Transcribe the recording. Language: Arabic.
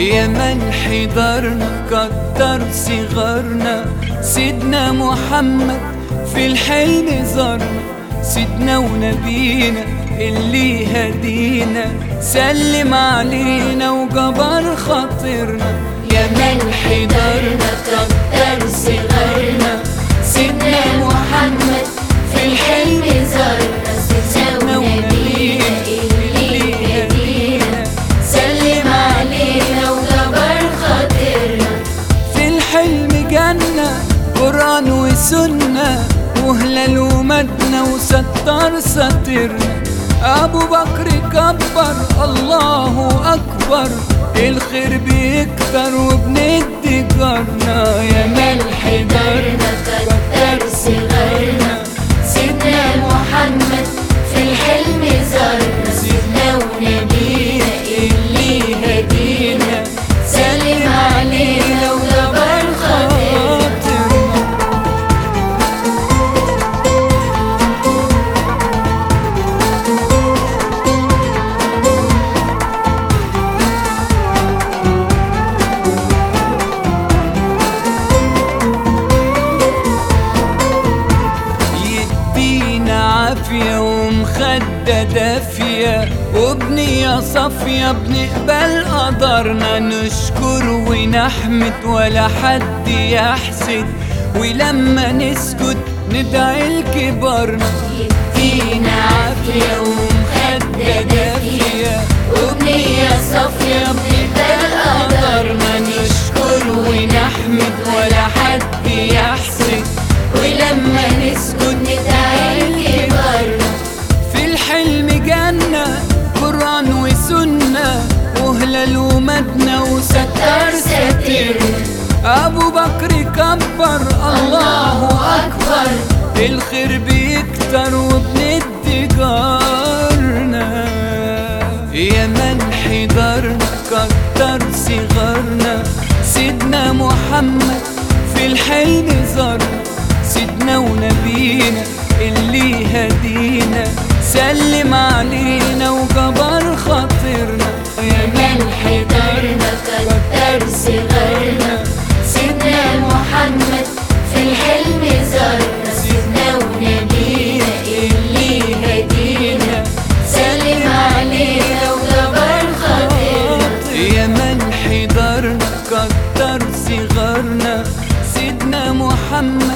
يا من حضرنا كتر صغرنا، سيدنا محمد في الحلم زارنا، سيدنا ونبينا اللي هدينا، سلم علينا وجبر خاطرنا. يا من حضرنا كتر صغرنا، سيدنا محمد في الحلم زارنا، سيدنا ونبينا اللي هدينا، سلم علينا وجبر خاطرنا. في الحلم جنة قرآن وسنة، وهلال ومدنة وستار ساترنا. أبو بكر كبر الله أكبر، الخير بيكتر وبندي جارنا. يا من حضرنا كتر صغرنا، سيدنا محمد في الحلم زارنا، سيدنا ونبينا اللي هدينا، سلم علينا وجبر خاطرنا. عافية ومخدة دافية وبنية صافية، بنقبل قدرنا، نشكر ونحمد ولا حد يحسد، ولما نسكت ندعي لكبارنا. يدينا عافية ومخدة دافية وبنية صافية، بنقبل قدرنا، نشكر ونحمد ولا حد يحسد، ولما نسكت ندعي لكبارنا. في الحلم جنة قرآن وسنة، وهلال ومدنة وستار ساترنا. أبو بكر كبر الله أكبر، الخير بيكتر وبندي جارنا. يا من حضرنا كتر صغرنا، سيدنا محمد في الحلم زارنا، سيدنا ونبينا اللي هدينا، سلم علينا وجبر خاطرنا. يا من حضرنا كتر صغرنا، سيدنا محمد في الحلم زارنا، سيدنا ونبينا اللي هدينا، سلم علينا وجبر خاطرنا. يا من حضرنا كتر صغرنا، سيدنا محمد